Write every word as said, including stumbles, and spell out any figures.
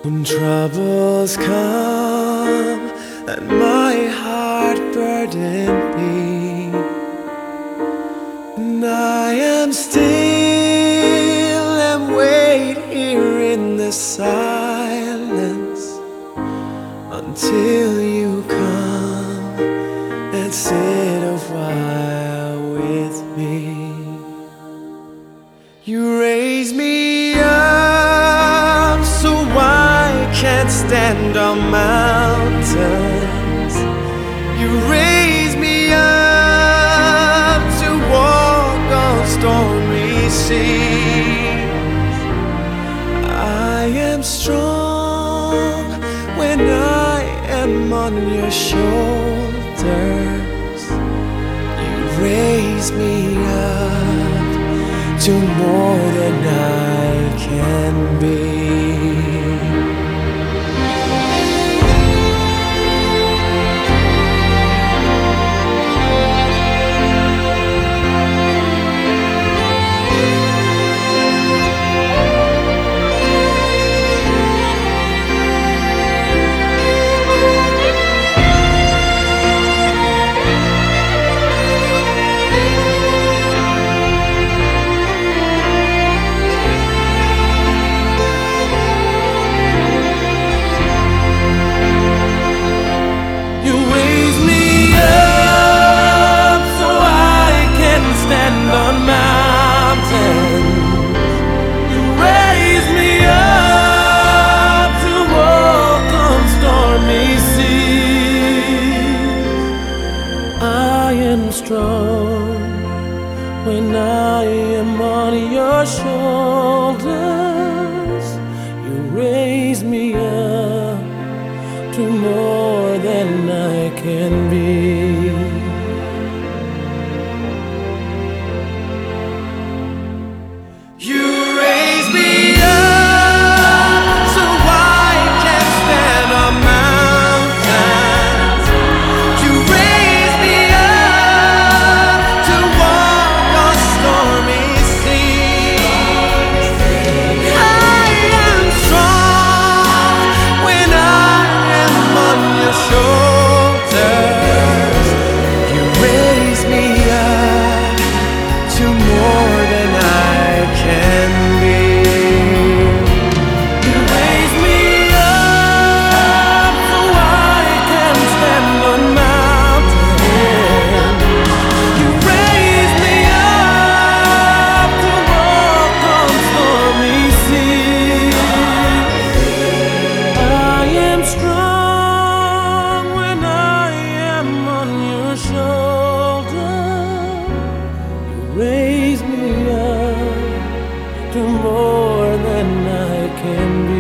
When troubles come and my heart burden me, and I am still and wait here in the silence until you come and sit a while with me. You raise me up so I can't stand on mountains. You raise me up to walk on stormy seas. I am strong when I am on your shoulders. You raise me up to more than I can be. Strong when I am on your shoulders. You raise me up to more than I can be. You raise me up so I can stand on mountains. You raise me up to walk on stormy seas. I am strong when I am on your shoulders. You raise me up to more than I can be. You raise me up so I can stand on mountains. You raise me up to walk on stormy seas. I am strong when I am on your shoulder. You raise me up to more than I can be.